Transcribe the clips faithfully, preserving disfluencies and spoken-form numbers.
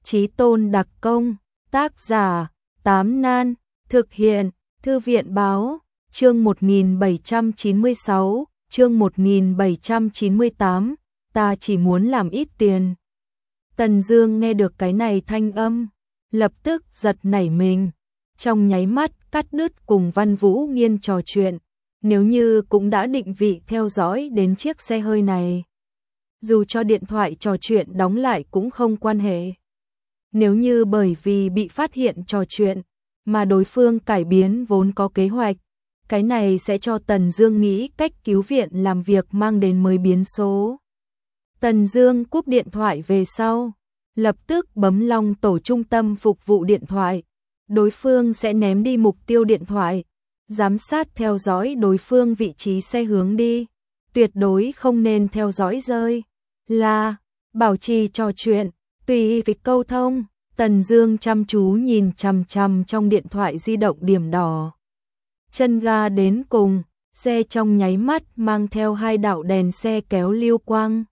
Chí Tôn đặc công, tác giả, Tám Nan, thực hiện, Thư viện báo, chương một nghìn bảy trăm chín mươi sáu, chương một nghìn bảy trăm chín mươi tám, ta chỉ muốn làm ít tiền. Tần Dương nghe được cái này thanh âm, lập tức giật nảy mình, trong nháy mắt cắt đứt cùng Văn Vũ Nghiên trò chuyện, nếu như cũng đã định vị theo dõi đến chiếc xe hơi này. Dù cho điện thoại trò chuyện đóng lại cũng không quan hệ. Nếu như bởi vì bị phát hiện trò chuyện, mà đối phương cải biến vốn có kế hoạch, cái này sẽ cho Tần Dương nghĩ cách cứu viện làm việc mang đến mới biến số. Tần Dương cúp điện thoại về sau, lập tức bấm long tổ trung tâm phục vụ điện thoại. Đối phương sẽ ném đi mục tiêu điện thoại, giám sát theo dõi đối phương vị trí xe hướng đi, tuyệt đối không nên theo dõi rơi. Là, bảo trì trò chuyện, tùy cái câu thông. Tần Dương chăm chú nhìn chằm chằm trong điện thoại di động điểm đỏ. Chân ga đến cùng, xe trong nháy mắt mang theo hai đạo đèn xe kéo lưu quang.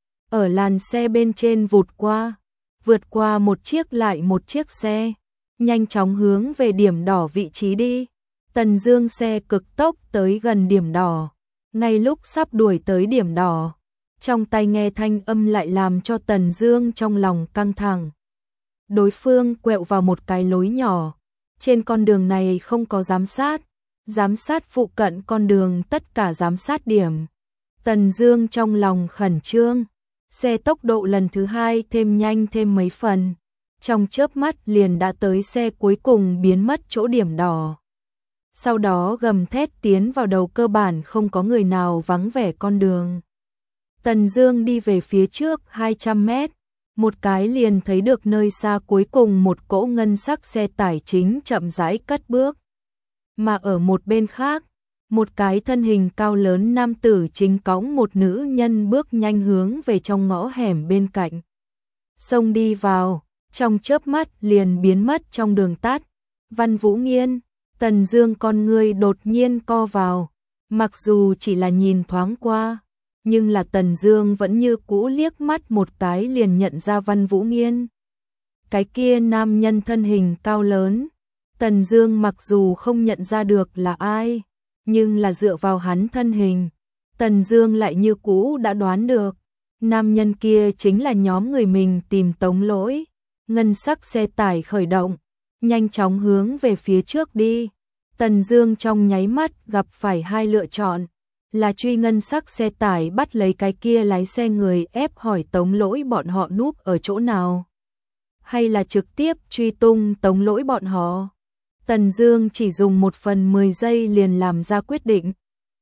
Ở làn xe bên trên vụt qua, vượt qua một chiếc lại một chiếc xe, nhanh chóng hướng về điểm đỏ vị trí đi. Tần Dương xe cực tốc tới gần điểm đỏ, ngay lúc sắp đuổi tới điểm đỏ, trong tai nghe thanh âm lại làm cho Tần Dương trong lòng căng thẳng. Đối phương quẹo vào một cái lối nhỏ, trên con đường này không có giám sát, giám sát phụ cận con đường tất cả giám sát điểm. Tần Dương trong lòng khẩn trương, xe tốc độ lần thứ hai thêm nhanh thêm mấy phần, trong chớp mắt liền đã tới xe cuối cùng biến mất chỗ điểm đỏ. Sau đó gầm thét tiến vào đầu cơ bản không có người nào vắng vẻ con đường. Tần Dương đi về phía trước hai trăm mét, một cái liền thấy được nơi xa cuối cùng một cỗ ngân sắc xe tải chính chậm rãi cất bước. Mà ở một bên khác, một cái thân hình cao lớn nam tử chính cõng một nữ nhân bước nhanh hướng về trong ngõ hẻm bên cạnh. Xông đi vào, trong chớp mắt liền biến mất trong đường tắt. Văn Vũ Nghiên, Tần Dương con ngươi đột nhiên co vào, mặc dù chỉ là nhìn thoáng qua, nhưng là Tần Dương vẫn như cũ liếc mắt một cái liền nhận ra Văn Vũ Nghiên. Cái kia nam nhân thân hình cao lớn, Tần Dương mặc dù không nhận ra được là ai, nhưng là dựa vào hắn thân hình, Tần Dương lại như cũ đã đoán được, nam nhân kia chính là nhóm người mình tìm Tống Lỗi. Ngân sắc xe tải khởi động, nhanh chóng hướng về phía trước đi. Tần Dương trong nháy mắt gặp phải hai lựa chọn, là truy ngân sắc xe tải bắt lấy cái kia lái xe người ép hỏi Tống Lỗi bọn họ núp ở chỗ nào, hay là trực tiếp truy tung Tống Lỗi bọn họ. Tần Dương chỉ dùng một phần mười giây liền làm ra quyết định.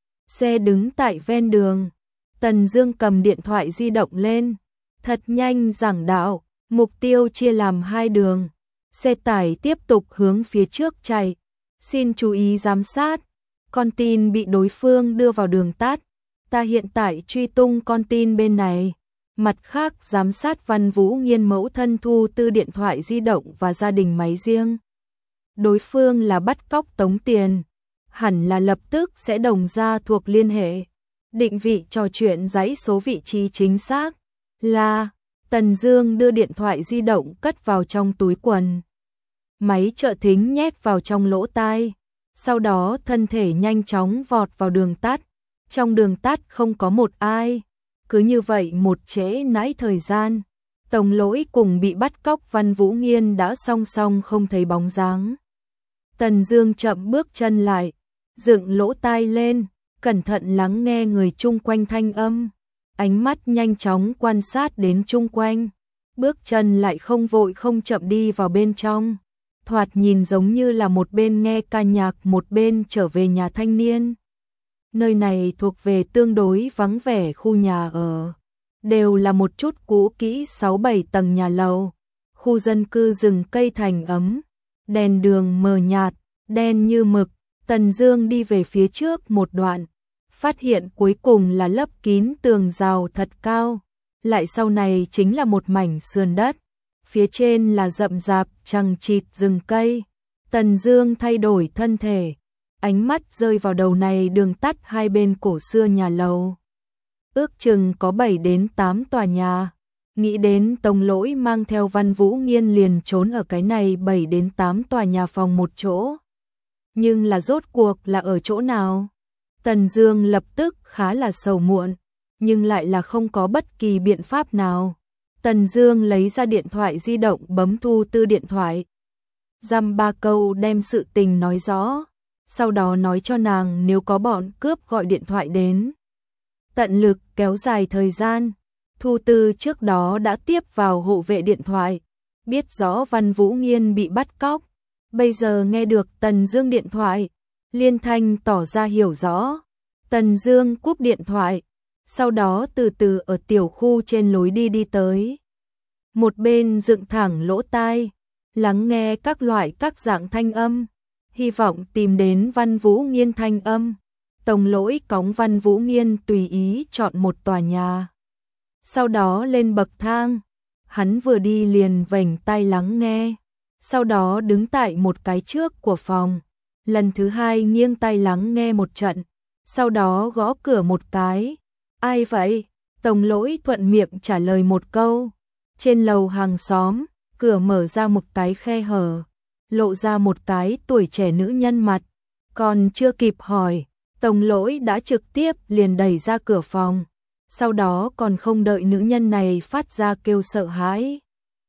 Xe đứng tại ven đường, Tần Dương cầm điện thoại di động lên, thật nhanh giảng đạo, mục tiêu chia làm hai đường. Xe tải tiếp tục hướng phía trước chạy. Xin chú ý giám sát, con tin bị đối phương đưa vào đường tắt. Ta hiện tại truy tung con tin bên này. Mặt khác giám sát Văn Vũ Nghiên mẫu thân Thu Tư điện thoại di động và gia đình máy riêng. Đối phương là bắt cóc tống tiền, hẳn là lập tức sẽ đồng ra thuộc liên hệ. Định vị trò chuyện dãy số vị trí chính xác là. Tần Dương đưa điện thoại di động cất vào trong túi quần, máy trợ thính nhét vào trong lỗ tai, sau đó thân thể nhanh chóng vọt vào đường tắt. Trong đường tắt không có một ai, cứ như vậy một trễ nãi thời gian, Tống Lỗi cùng bị bắt cóc Văn Vũ Nghiên đã song song không thấy bóng dáng. Tần Dương chậm bước chân lại, dựng lỗ tai lên, cẩn thận lắng nghe người chung quanh thanh âm. Ánh mắt nhanh chóng quan sát đến chung quanh, bước chân lại không vội không chậm đi vào bên trong, thoạt nhìn giống như là một bên nghe ca nhạc một bên trở về nhà thanh niên. Nơi này thuộc về tương đối vắng vẻ khu nhà ở, đều là một chút cũ kỹ sáu bảy tầng nhà lầu, khu dân cư rừng cây thành ấm, đèn đường mờ nhạt, đen như mực. Tần Dương đi về phía trước một đoạn, phát hiện cuối cùng là lấp kín tường rào thật cao, lại sau này chính là một mảnh sườn đất, phía trên là rậm rạp chằng chịt rừng cây. Tần Dương thay đổi thân thể, ánh mắt rơi vào đầu này đường tắt hai bên cổ xưa nhà lầu. Ước chừng có bảy đến tám tòa nhà, Nghĩ đến Tông Lỗi mang theo Văn Vũ Nghiên liền trốn ở cái này bảy đến tám tòa nhà phòng một chỗ. Nhưng là rốt cuộc là ở chỗ nào? Tần Dương lập tức khá là sầu muộn, nhưng lại là không có bất kỳ biện pháp nào. Tần Dương lấy ra điện thoại di động bấm Thu Tư điện thoại. Dăm ba câu đem sự tình nói rõ, sau đó nói cho nàng nếu có bọn cướp gọi điện thoại đến. Tận lực kéo dài thời gian. Thu Tư trước đó đã tiếp vào hộ vệ điện thoại, biết rõ Văn Vũ Nghiên bị bắt cóc. Bây giờ nghe được Tần Dương điện thoại, liên thanh tỏ ra hiểu rõ. Tần Dương cúp điện thoại, sau đó từ từ ở tiểu khu trên lối đi đi tới. Một bên dựng thẳng lỗ tai, lắng nghe các loại các dạng thanh âm, hy vọng tìm đến Văn Vũ Nghiên thanh âm. Tông Lỗi cõng Văn Vũ Nghiên tùy ý chọn một tòa nhà. Sau đó lên bậc thang, hắn vừa đi liền vểnh tai lắng nghe, sau đó đứng tại một cái trước của phòng, lần thứ hai nghiêng tai lắng nghe một trận, sau đó gõ cửa một cái. Ai vậy? Tông Lỗi thuận miệng trả lời một câu. Trên lầu hàng xóm, cửa mở ra một cái khe hở, lộ ra một cái tuổi trẻ nữ nhân mặt. Còn chưa kịp hỏi, Tông Lỗi đã trực tiếp liền đẩy ra cửa phòng. Sau đó còn không đợi nữ nhân này phát ra kêu sợ hãi,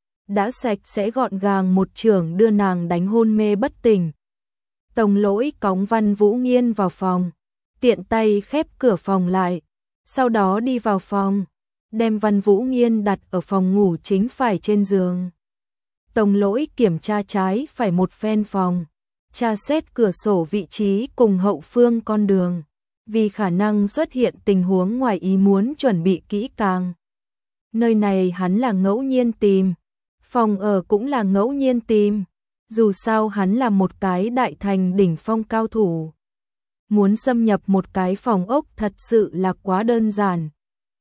đã sạch sẽ gọn gàng một chưởng đưa nàng đánh hôn mê bất tỉnh. Tông Lỗi cõng Văn Vũ Nghiên vào phòng, tiện tay khép cửa phòng lại, sau đó đi vào phòng, đem Văn Vũ Nghiên đặt ở phòng ngủ chính phải trên giường. Tông Lỗi kiểm tra trái phải một phen phòng, tra xét cửa sổ vị trí cùng hậu phương con đường, vì khả năng xuất hiện tình huống ngoài ý muốn chuẩn bị kỹ càng. Nơi này hắn là ngẫu nhiên tìm, phòng ở cũng là ngẫu nhiên tìm, dù sao hắn là một cái đại thành đỉnh phong cao thủ. Muốn xâm nhập một cái phòng ốc thật sự là quá đơn giản.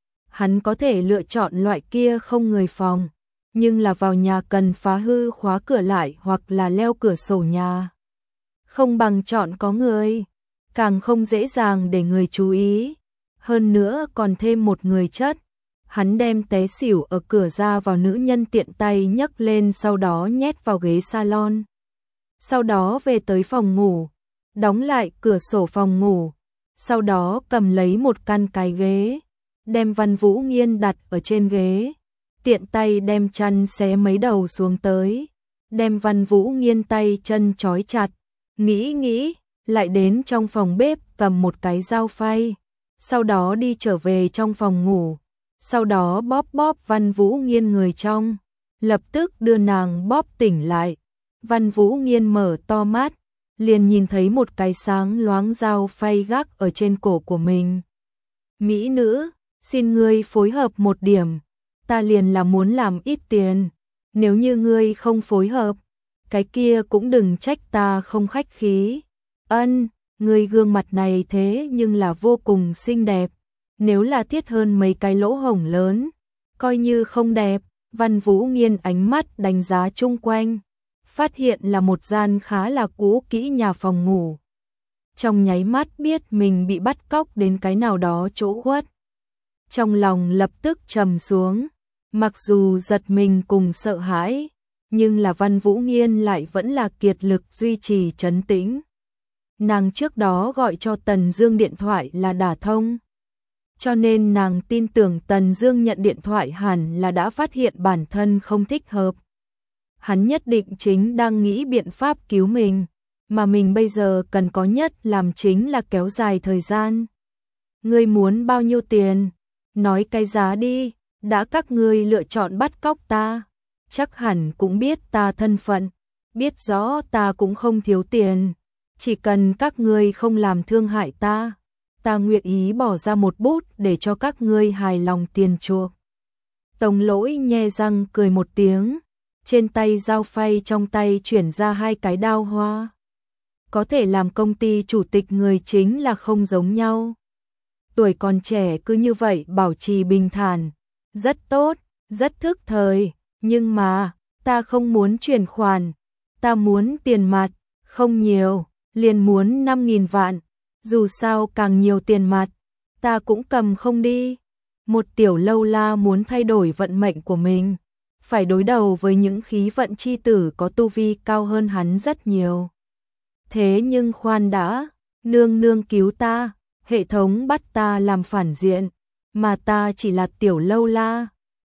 Hắn có thể lựa chọn loại kia không người phòng, nhưng là vào nhà cần phá hư khóa cửa lại hoặc là leo cửa sổ nhà. Không bằng chọn có người, càng không dễ dàng để người chú ý, hơn nữa còn thêm một người chất. Hắn đem té xỉu ở cửa ra vào nữ nhân tiện tay nhấc lên, sau đó nhét vào ghế salon. Sau đó về tới phòng ngủ, đóng lại cửa sổ phòng ngủ, sau đó cầm lấy một căn cái ghế, đem Văn Vũ Nghiên đặt ở trên ghế, tiện tay đem chăn xé mấy đầu xuống tới, đem Văn Vũ Nghiên tay chân trói chặt, nghĩ nghĩ, lại đến trong phòng bếp cầm một cái dao phay, sau đó đi trở về trong phòng ngủ, sau đó bóp bóp Văn Vũ Nghiên người trong, lập tức đưa nàng bóp tỉnh lại. Văn Vũ Nghiên mở to mắt, liền nhìn thấy một cái sáng loáng dao phay gác ở trên cổ của mình. Mỹ nữ, xin ngươi phối hợp một điểm, ta liền là muốn làm ít tiền, nếu như ngươi không phối hợp, cái kia cũng đừng trách ta không khách khí. Ân, ngươi gương mặt này thế nhưng là vô cùng xinh đẹp, nếu là thiết hơn mấy cái lỗ hổng lớn, coi như không đẹp. Văn Vũ Nghiên ánh mắt đánh giá chung quanh, phát hiện là một gian khá là cũ kỹ nhà phòng ngủ. Trong nháy mắt biết mình bị bắt cóc đến cái nào đó chỗ khuất. Trong lòng lập tức trầm xuống, mặc dù giật mình cùng sợ hãi, nhưng là Văn Vũ Nghiên lại vẫn là kiệt lực duy trì trấn tĩnh. Nàng trước đó gọi cho Tần Dương điện thoại là đả thông, cho nên nàng tin tưởng Tần Dương nhận điện thoại hẳn là đã phát hiện bản thân không thích hợp. Hắn nhất định chính đang nghĩ biện pháp cứu mình, mà mình bây giờ cần có nhất làm chính là kéo dài thời gian. Ngươi muốn bao nhiêu tiền? Nói cái giá đi, đã các ngươi lựa chọn bắt cóc ta, chắc hẳn cũng biết ta thân phận, biết rõ ta cũng không thiếu tiền, chỉ cần các ngươi không làm thương hại ta, ta nguyện ý bỏ ra một bút để cho các ngươi hài lòng tiền chuộc. Tông Lỗi nhe răng cười một tiếng, trên tay dao phay trong tay chuyển ra hai cái đao hoa. Có thể làm công ty chủ tịch người chính là không giống nhau. Tuổi còn trẻ cứ như vậy bảo trì bình thản, rất tốt, rất thức thời, nhưng mà, ta không muốn chuyển khoản, ta muốn tiền mặt, không nhiều, liền muốn năm nghìn vạn, dù sao càng nhiều tiền mặt, ta cũng cầm không đi. Một tiểu lâu la muốn thay đổi vận mệnh của mình, phải đối đầu với những khí vận chi tử có tu vi cao hơn hắn rất nhiều. Thế nhưng khoan đã, nương nương cứu ta, hệ thống bắt ta làm phản diện, mà ta chỉ là tiểu lâu la.